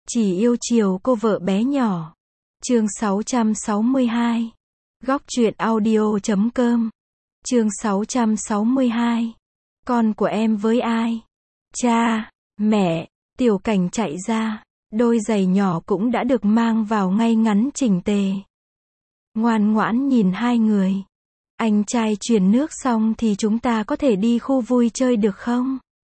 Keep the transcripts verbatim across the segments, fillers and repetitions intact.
Chỉ yêu chiều cô vợ bé nhỏ. Chương sáu trăm sáu mươi hai. Góc truyện audio chấm com. Chương sáu trăm sáu mươi hai. Con của em với ai? Cha, mẹ, Tiểu Cảnh chạy ra, đôi giày nhỏ cũng đã được mang vào ngay ngắn chỉnh tề. Ngoan ngoãn nhìn hai người. Anh trai truyền nước xong thì chúng ta có thể đi khu vui chơi được không?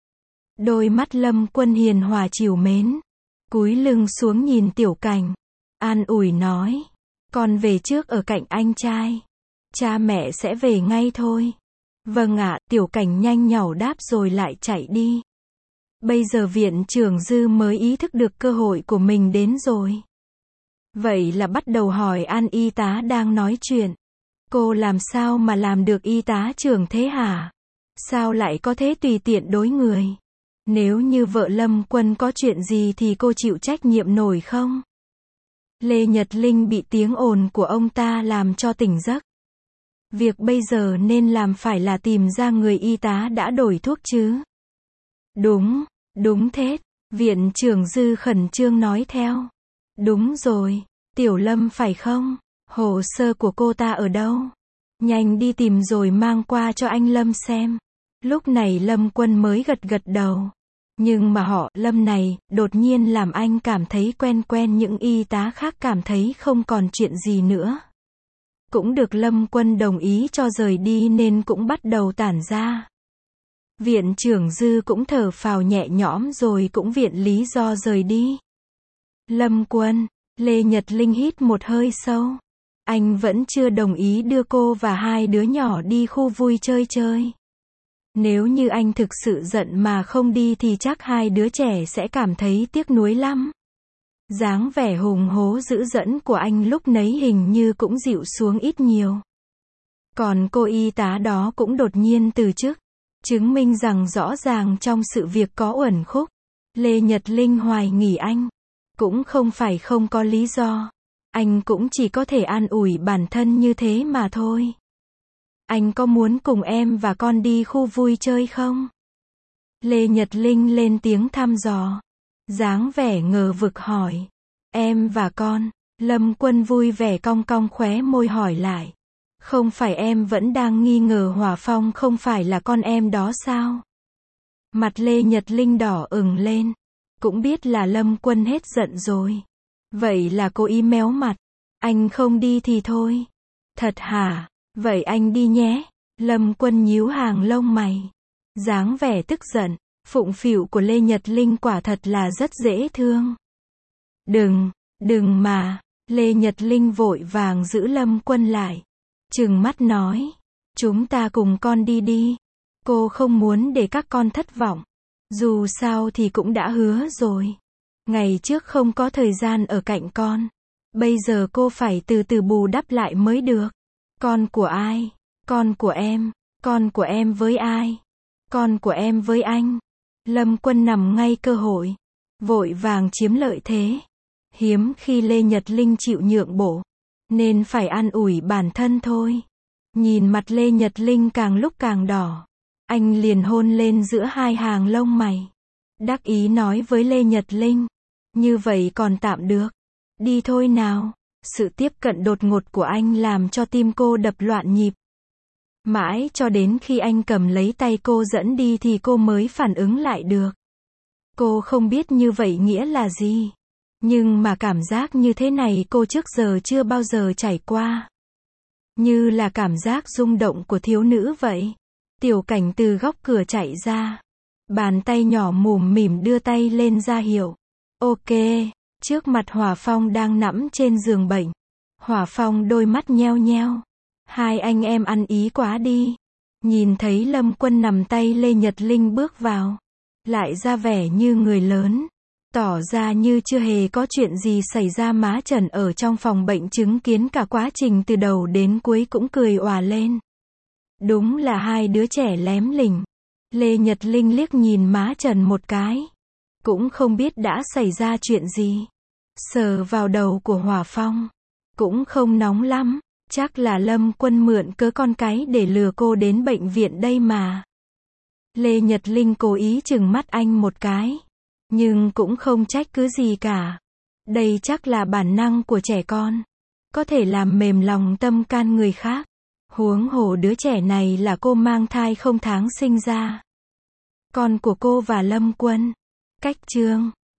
Đôi mắt Lâm Quân hiền hòa trìu mến, cúi lưng xuống nhìn Tiểu Cảnh, an ủi nói, con về trước ở cạnh anh trai, cha mẹ sẽ về ngay thôi. Vâng ạ, Tiểu Cảnh nhanh nhảu đáp rồi lại chạy đi. Bây giờ viện trưởng Dư mới ý thức được cơ hội của mình đến rồi. Vậy là bắt đầu hỏi An y tá đang nói chuyện. Cô làm sao mà làm được y tá trưởng thế hả? Sao lại có thế tùy tiện đối người? Nếu như vợ Lâm Quân có chuyện gì thì cô chịu trách nhiệm nổi không? Lê Nhật Linh bị tiếng ồn của ông ta làm cho tỉnh giấc. Việc bây giờ nên làm phải là tìm ra người y tá đã đổi thuốc chứ. Đúng, đúng thế, viện trưởng Dư khẩn trương nói theo. Đúng rồi, Tiểu Lâm phải không? Hồ sơ của cô ta ở đâu? Nhanh đi tìm rồi mang qua cho anh Lâm xem. Lúc này Lâm Quân mới gật gật đầu. Nhưng mà họ, Lâm này, đột nhiên làm anh cảm thấy quen quen, những y tá khác cảm thấy không còn chuyện gì nữa. Cũng được Lâm Quân đồng ý cho rời đi nên cũng bắt đầu tản ra. Viện trưởng Dư cũng thở phào nhẹ nhõm rồi cũng viện lý do rời đi. Lâm Quân, Lê Nhật Linh hít một hơi sâu. Anh vẫn chưa đồng ý đưa cô và hai đứa nhỏ đi khu vui chơi chơi. Nếu như anh thực sự giận mà không đi thì chắc hai đứa trẻ sẽ cảm thấy tiếc nuối lắm. Dáng vẻ hùng hố dữ dẫn của anh lúc nấy hình như cũng dịu xuống ít nhiều. Còn cô y tá đó cũng đột nhiên từ chức, chứng minh rằng rõ ràng trong sự việc có uẩn khúc. Lê Nhật Linh hoài nghi anh. Cũng không phải không có lý do. Anh cũng chỉ có thể an ủi bản thân như thế mà thôi. Anh có muốn cùng em và con đi khu vui chơi không? Lê Nhật Linh lên tiếng thăm dò. Dáng vẻ ngờ vực hỏi. Em và con? Lâm Quân vui vẻ cong cong khóe môi hỏi lại. Không phải em vẫn đang nghi ngờ Hỏa Phong không phải là con em đó sao? Mặt Lê Nhật Linh đỏ ửng lên. Cũng biết là Lâm Quân hết giận rồi. Vậy là cô ý méo mặt. Anh không đi thì thôi. Thật hả? Vậy anh đi nhé. Lâm Quân nhíu hàng lông mày. Dáng vẻ tức giận, phụng phịu của Lê Nhật Linh quả thật là rất dễ thương. Đừng, đừng mà. Lê Nhật Linh vội vàng giữ Lâm Quân lại. Trừng mắt nói. Chúng ta cùng con đi đi. Cô không muốn để các con thất vọng. Dù sao thì cũng đã hứa rồi. Ngày trước không có thời gian ở cạnh con. Bây giờ cô phải từ từ bù đắp lại mới được. Con của ai? Con của em. Con của em với ai? Con của em với anh. Lâm Quân nằm ngay cơ hội. Vội vàng chiếm lợi thế. Hiếm khi Lê Nhật Linh chịu nhượng bộ. Nên phải an ủi bản thân thôi. Nhìn mặt Lê Nhật Linh càng lúc càng đỏ. Anh liền hôn lên giữa hai hàng lông mày. Đắc ý nói với Lê Nhật Linh. Như vậy còn tạm được. Đi thôi nào. Sự tiếp cận đột ngột của anh làm cho tim cô đập loạn nhịp. Mãi cho đến khi anh cầm lấy tay cô dẫn đi thì cô mới phản ứng lại được. Cô không biết như vậy nghĩa là gì. Nhưng mà cảm giác như thế này cô trước giờ chưa bao giờ trải qua. Như là cảm giác rung động của thiếu nữ vậy. Tiểu Cảnh từ góc cửa chạy ra. Bàn tay nhỏ mủm mỉm đưa tay lên ra hiệu. Ok. Trước mặt Hỏa Phong đang nằm trên giường bệnh. Hỏa Phong đôi mắt nheo nheo. Hai anh em ăn ý quá đi. Nhìn thấy Lâm Quân nằm tay Lê Nhật Linh bước vào. Lại ra vẻ như người lớn. Tỏ ra như chưa hề có chuyện gì xảy ra. Má Trần ở trong phòng bệnh chứng kiến cả quá trình từ đầu đến cuối cũng cười òa lên. Đúng là hai đứa trẻ lém lỉnh. Lê Nhật Linh liếc nhìn má Trần một cái. Cũng không biết đã xảy ra chuyện gì. Sờ vào đầu của Hỏa Phong. Cũng không nóng lắm. Chắc là Lâm Quân mượn cớ con cái để lừa cô đến bệnh viện đây mà. Lê Nhật Linh cố ý trừng mắt anh một cái. Nhưng cũng không trách cứ gì cả. Đây chắc là bản năng của trẻ con. Có thể làm mềm lòng tâm can người khác. Huống hồ đứa trẻ này là cô mang thai không tháng sinh ra. Con của cô và Lâm Quân. Cách chương